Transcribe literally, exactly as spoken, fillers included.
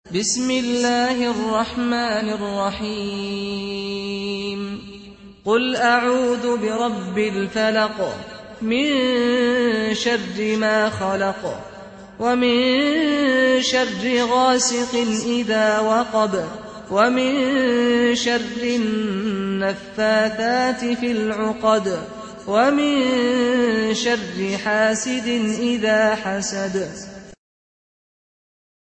بسم الله الرحمن الرحيم قل أعوذ برب الفلق من شر ما خلق ومن شر غاسق إذا وقب ومن شر النفاثات في العقد ومن شر حاسد إذا حسد